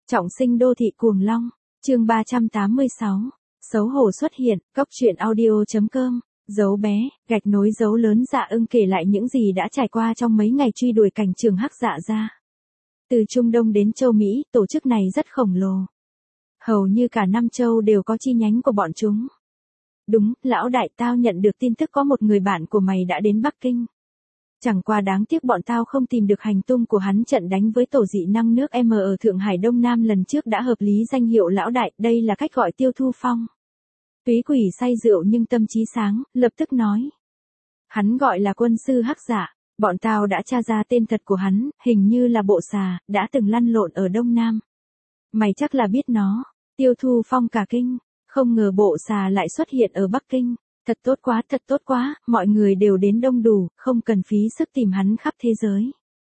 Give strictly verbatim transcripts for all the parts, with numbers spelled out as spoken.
Trọng sinh đô thị cuồng long, chương ba trăm tám mươi sáu, xấu hổ xuất hiện, cốc truyện audio.com, dấu bé, gạch nối dấu lớn. Dạ Ưng kể lại những gì đã trải qua trong mấy ngày truy đuổi cảnh trường Hắc Dạ ra. Từ Trung Đông đến châu Mỹ, tổ chức này rất khổng lồ. Hầu như cả năm châu đều có chi nhánh của bọn chúng. Đúng, lão đại, tao nhận được tin tức có một người bạn của mày đã đến Bắc Kinh. Chẳng qua đáng tiếc bọn tao không tìm được hành tung của hắn. Trận đánh với tổ dị năng nước M ở Thượng Hải Đông Nam lần trước đã hợp lý danh hiệu lão đại, đây là cách gọi Tiêu Thu Phong. Túy Quỷ say rượu nhưng tâm trí sáng, lập tức nói. Hắn gọi là quân sư Hắc Dạ, bọn tao đã tra ra tên thật của hắn, hình như là bộ xà, đã từng lăn lộn ở Đông Nam. Mày chắc là biết nó. Tiêu Thu Phong cả kinh, không ngờ bộ xà lại xuất hiện ở Bắc Kinh. Thật tốt quá, thật tốt quá, mọi người đều đến đông đủ, không cần phí sức tìm hắn khắp thế giới.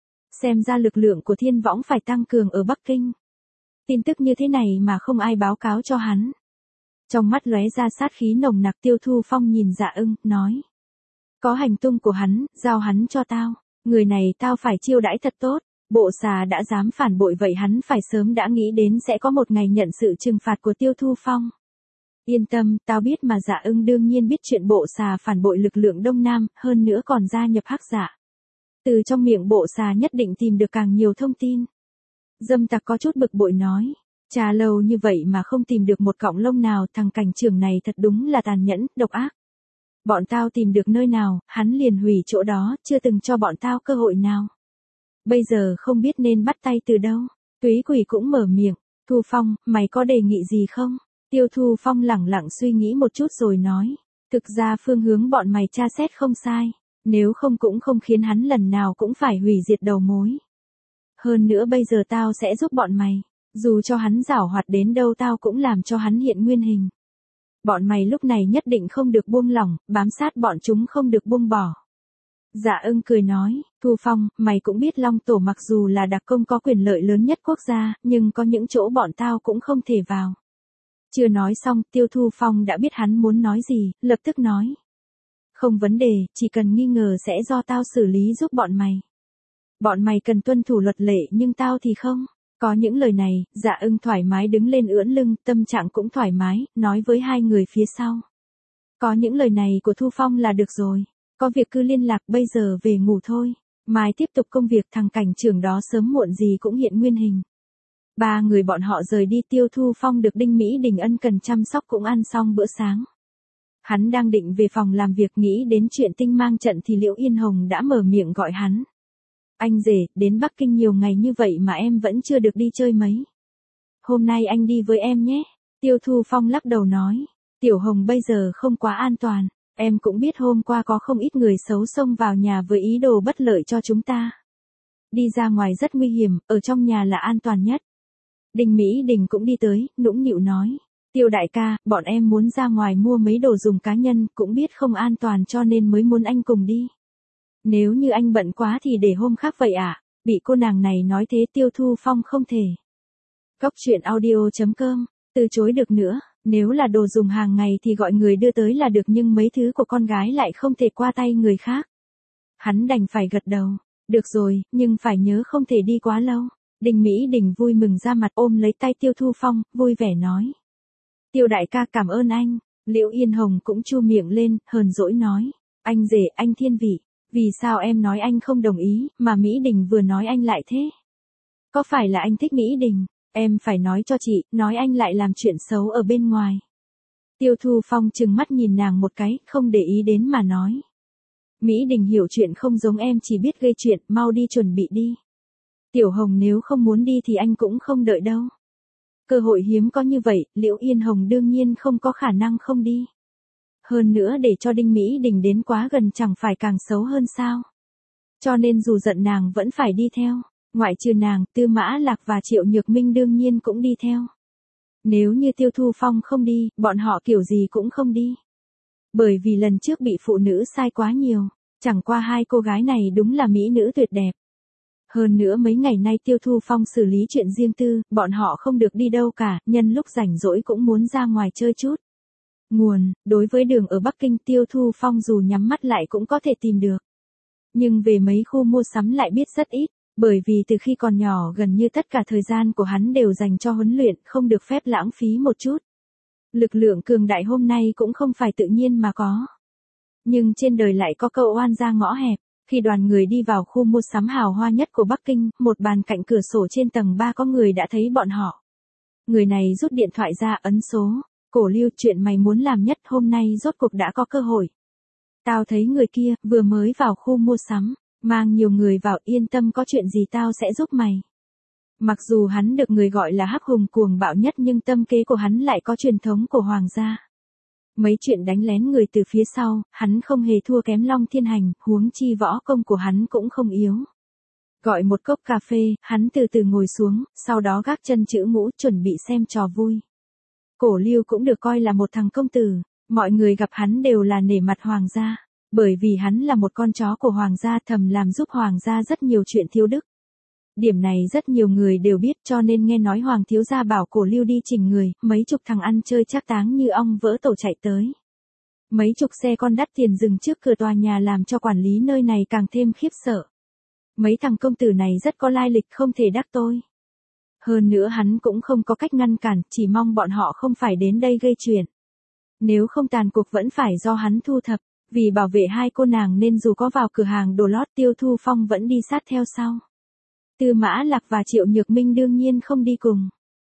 Xem ra lực lượng của Thiên Võng phải tăng cường ở Bắc Kinh. Tin tức như thế này mà không ai báo cáo cho hắn. Trong mắt lóe ra sát khí nồng nặc. Tiêu Thu Phong nhìn Dạ Ưng, nói. Có hành tung của hắn, giao hắn cho tao. Người này tao phải chiêu đãi thật tốt. Bộ xà đã dám phản bội vậy hắn phải sớm đã nghĩ đến sẽ có một ngày nhận sự trừng phạt của Tiêu Thu Phong. Yên tâm, tao biết mà. Dạ Ưng đương nhiên biết chuyện bộ xà phản bội lực lượng Đông Nam, hơn nữa còn gia nhập Hắc Dạ. Từ trong miệng bộ xà nhất định tìm được càng nhiều thông tin. Dâm Tặc có chút bực bội nói. Trà lâu như vậy mà không tìm được một cọng lông nào, thằng cảnh trưởng này thật đúng là tàn nhẫn, độc ác. Bọn tao tìm được nơi nào, hắn liền hủy chỗ đó, chưa từng cho bọn tao cơ hội nào. Bây giờ không biết nên bắt tay từ đâu. Túy Quỷ cũng mở miệng. Thu Phong, mày có đề nghị gì không? Tiêu Thu Phong lẳng lặng suy nghĩ một chút rồi nói. Thực ra phương hướng bọn mày tra xét không sai. Nếu không cũng không khiến hắn lần nào cũng phải hủy diệt đầu mối. Hơn nữa bây giờ tao sẽ giúp bọn mày. Dù cho hắn giảo hoạt đến đâu tao cũng làm cho hắn hiện nguyên hình. Bọn mày lúc này nhất định không được buông lỏng, bám sát bọn chúng không được buông bỏ. Dạ Ưng cười nói, Thu Phong, mày cũng biết Long Tổ mặc dù là đặc công có quyền lợi lớn nhất quốc gia, nhưng có những chỗ bọn tao cũng không thể vào. Chưa nói xong, Tiêu Thu Phong đã biết hắn muốn nói gì, lập tức nói. Không vấn đề, chỉ cần nghi ngờ sẽ do tao xử lý giúp bọn mày. Bọn mày cần tuân thủ luật lệ nhưng tao thì không. Có những lời này, Dạ Ưng thoải mái đứng lên ưỡn lưng, tâm trạng cũng thoải mái, nói với hai người phía sau. Có những lời này của Thu Phong là được rồi. Có việc cứ liên lạc, bây giờ về ngủ thôi. Mai tiếp tục công việc. Thằng cảnh trưởng đó sớm muộn gì cũng hiện nguyên hình. Ba người bọn họ rời đi. Tiêu Thu Phong được Đinh Mỹ Đình ân cần chăm sóc cũng ăn xong bữa sáng. Hắn đang định về phòng làm việc nghĩ đến chuyện tinh mang trận thì Liễu Yên Hồng đã mở miệng gọi hắn. Anh rể, đến Bắc Kinh nhiều ngày như vậy mà em vẫn chưa được đi chơi mấy. Hôm nay anh đi với em nhé. Tiêu Thu Phong lắc đầu nói. Tiểu Hồng bây giờ không quá an toàn. Em cũng biết hôm qua có không ít người xấu xông vào nhà với ý đồ bất lợi cho chúng ta. Đi ra ngoài rất nguy hiểm, ở trong nhà là an toàn nhất. Đinh Mỹ Đình cũng đi tới, nũng nịu nói. Tiêu đại ca, bọn em muốn ra ngoài mua mấy đồ dùng cá nhân, cũng biết không an toàn cho nên mới muốn anh cùng đi. Nếu như anh bận quá thì để hôm khác vậy ạ. À? Bị cô nàng này nói thế Tiêu Thu Phong không thể. Cốc truyện audio.com, từ chối được nữa. Nếu là đồ dùng hàng ngày thì gọi người đưa tới là được nhưng mấy thứ của con gái lại không thể qua tay người khác. Hắn đành phải gật đầu. Được rồi, nhưng phải nhớ không thể đi quá lâu. Đinh Mỹ Đình vui mừng ra mặt ôm lấy tay Tiêu Thu Phong, vui vẻ nói. Tiêu đại ca cảm ơn anh. Liễu Yên Hồng cũng chu miệng lên, hờn dỗi nói. Anh rể, anh thiên vị. Vì sao em nói anh không đồng ý, mà Mỹ Đình vừa nói anh lại thế? Có phải là anh thích Mỹ Đình? Em phải nói cho chị, nói anh lại làm chuyện xấu ở bên ngoài. Tiêu Thu Phong trừng mắt nhìn nàng một cái, không để ý đến mà nói. Mỹ Đình hiểu chuyện không giống em chỉ biết gây chuyện, mau đi chuẩn bị đi. Tiểu Hồng nếu không muốn đi thì anh cũng không đợi đâu. Cơ hội hiếm có như vậy, Liễu Yên Hồng đương nhiên không có khả năng không đi. Hơn nữa để cho Đinh Mỹ Đình đến quá gần chẳng phải càng xấu hơn sao. Cho nên dù giận nàng vẫn phải đi theo. Ngoại trừ nàng, Tư Mã Lạc và Triệu Nhược Minh đương nhiên cũng đi theo. Nếu như Tiêu Thu Phong không đi, bọn họ kiểu gì cũng không đi. Bởi vì lần trước bị phụ nữ sai quá nhiều. Chẳng qua hai cô gái này đúng là mỹ nữ tuyệt đẹp. Hơn nữa mấy ngày nay Tiêu Thu Phong xử lý chuyện riêng tư, bọn họ không được đi đâu cả, nhân lúc rảnh rỗi cũng muốn ra ngoài chơi chút. Nguồn, đối với đường ở Bắc Kinh Tiêu Thu Phong dù nhắm mắt lại cũng có thể tìm được. Nhưng về mấy khu mua sắm lại biết rất ít. Bởi vì từ khi còn nhỏ gần như tất cả thời gian của hắn đều dành cho huấn luyện, không được phép lãng phí một chút. Lực lượng cường đại hôm nay cũng không phải tự nhiên mà có. Nhưng trên đời lại có câu oan ra ngõ hẹp. Khi đoàn người đi vào khu mua sắm hào hoa nhất của Bắc Kinh, một bàn cạnh cửa sổ trên tầng ba có người đã thấy bọn họ. Người này rút điện thoại ra ấn số. Cổ Lưu, chuyện mày muốn làm nhất hôm nay rốt cuộc đã có cơ hội. Tao thấy người kia, vừa mới vào khu mua sắm, mang nhiều người vào, yên tâm, có chuyện gì tao sẽ giúp mày. Mặc dù hắn được người gọi là hắc hùng cuồng bạo nhất nhưng tâm kế của hắn lại có truyền thống của hoàng gia. Mấy chuyện đánh lén người từ phía sau, hắn không hề thua kém Long Thiên Hành, huống chi võ công của hắn cũng không yếu. Gọi một cốc cà phê, hắn từ từ ngồi xuống, sau đó gác chân chữ ngũ chuẩn bị xem trò vui. Cổ Lưu cũng được coi là một thằng công tử, mọi người gặp hắn đều là nể mặt hoàng gia, bởi vì hắn là một con chó của hoàng gia, thầm làm giúp hoàng gia rất nhiều chuyện thiếu đức. Điểm này rất nhiều người đều biết, cho nên nghe nói hoàng thiếu gia bảo Cổ Lưu đi chỉnh người, mấy chục thằng ăn chơi trác táng như ong vỡ tổ chạy tới. Mấy chục xe con đắt tiền dừng trước cửa tòa nhà làm cho quản lý nơi này càng thêm khiếp sợ. Mấy thằng công tử này rất có lai lịch, không thể đắc tội. Hơn nữa hắn cũng không có cách ngăn cản, chỉ mong bọn họ không phải đến đây gây chuyện. Nếu không tàn cuộc vẫn phải do hắn thu thập, vì bảo vệ hai cô nàng nên dù có vào cửa hàng đồ lót Tiêu Thu Phong vẫn đi sát theo sau. Tư Mã Lạc và Triệu Nhược Minh đương nhiên không đi cùng.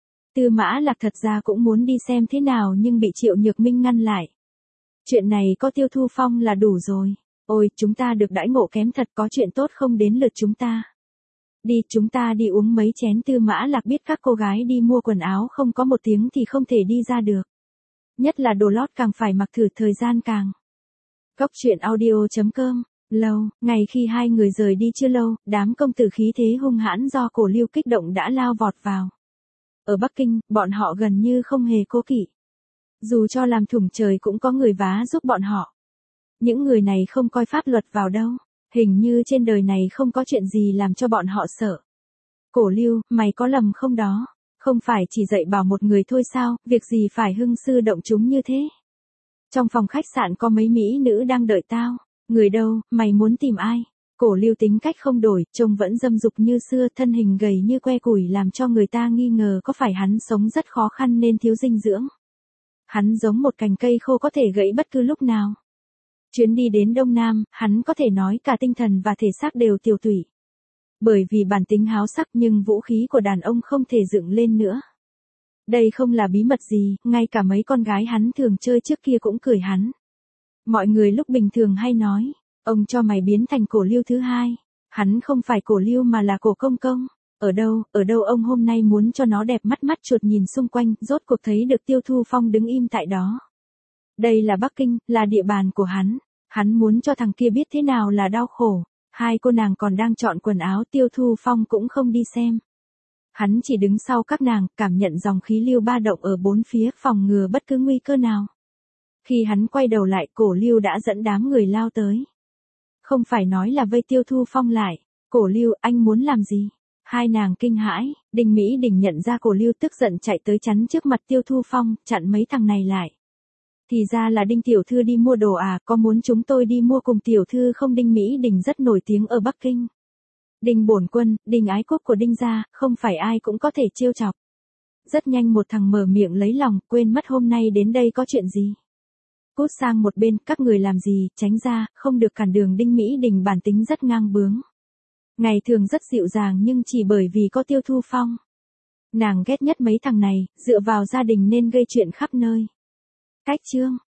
Tư Mã Lạc thật ra cũng muốn đi xem thế nào nhưng bị Triệu Nhược Minh ngăn lại. Chuyện này có Tiêu Thu Phong là đủ rồi. Ôi, chúng ta được đãi ngộ kém thật, có chuyện tốt không đến lượt chúng ta. Đi, chúng ta đi uống mấy chén. Tư Mã Lạc biết các cô gái đi mua quần áo không có một tiếng thì không thể đi ra được. Nhất là đồ lót càng phải mặc thử thời gian càng. Cốc truyện audio chấm com. Lâu, ngày khi hai người rời đi chưa lâu, đám công tử khí thế hung hãn do Cổ Lưu kích động đã lao vọt vào. Ở Bắc Kinh, bọn họ gần như không hề cố kỵ. Dù cho làm thủng trời cũng có người vá giúp bọn họ. Những người này không coi pháp luật vào đâu. Hình như trên đời này không có chuyện gì làm cho bọn họ sợ. Cổ Lưu, mày có lầm không đó? Không phải chỉ dạy bảo một người thôi sao, việc gì phải hưng sư động chúng như thế? Trong phòng khách sạn có mấy mỹ nữ đang đợi tao. Người đâu, mày muốn tìm ai? Cổ Lưu tính cách không đổi, trông vẫn dâm dục như xưa, thân hình gầy như que củi làm cho người ta nghi ngờ có phải hắn sống rất khó khăn nên thiếu dinh dưỡng. Hắn giống một cành cây khô có thể gãy bất cứ lúc nào. Chuyến đi đến Đông Nam, hắn có thể nói cả tinh thần và thể xác đều tiêu tụy. Bởi vì bản tính háo sắc nhưng vũ khí của đàn ông không thể dựng lên nữa. Đây không là bí mật gì, ngay cả mấy con gái hắn thường chơi trước kia cũng cười hắn. Mọi người lúc bình thường hay nói, ông cho mày biến thành Cổ Lưu thứ hai. Hắn không phải Cổ Lưu mà là Cổ Công Công. Ở đâu, ở đâu ông hôm nay muốn cho nó đẹp mắt mắt chuột nhìn xung quanh, rốt cuộc thấy được Tiêu Thu Phong đứng im tại đó. Đây là Bắc Kinh, là địa bàn của hắn. Hắn muốn cho thằng kia biết thế nào là đau khổ. Hai cô nàng còn đang chọn quần áo, Tiêu Thu Phong cũng không đi xem. Hắn chỉ đứng sau các nàng, cảm nhận dòng khí lưu ba động ở bốn phía, phòng ngừa bất cứ nguy cơ nào. Khi hắn quay đầu lại, Cổ Lưu đã dẫn đám người lao tới. Không phải nói là vây Tiêu Thu Phong lại. Cổ Lưu, anh muốn làm gì? Hai nàng kinh hãi, Đinh Mỹ Đình nhận ra Cổ Lưu tức giận chạy tới chắn trước mặt Tiêu Thu Phong, chặn mấy thằng này lại. Thì ra là Đinh tiểu thư đi mua đồ à, có muốn chúng tôi đi mua cùng tiểu thư không? Đinh Mỹ Đình rất nổi tiếng ở Bắc Kinh. Đinh bổn quân, Đinh ái quốc của Đinh gia, không phải ai cũng có thể trêu chọc. Rất nhanh một thằng mở miệng lấy lòng, quên mất hôm nay đến đây có chuyện gì. Cút sang một bên, các người làm gì, tránh ra, không được cản đường. Đinh Mỹ Đình bản tính rất ngang bướng. Ngày thường rất dịu dàng nhưng chỉ bởi vì có Tiêu Thu Phong. Nàng ghét nhất mấy thằng này, dựa vào gia đình nên gây chuyện khắp nơi. Cách chương.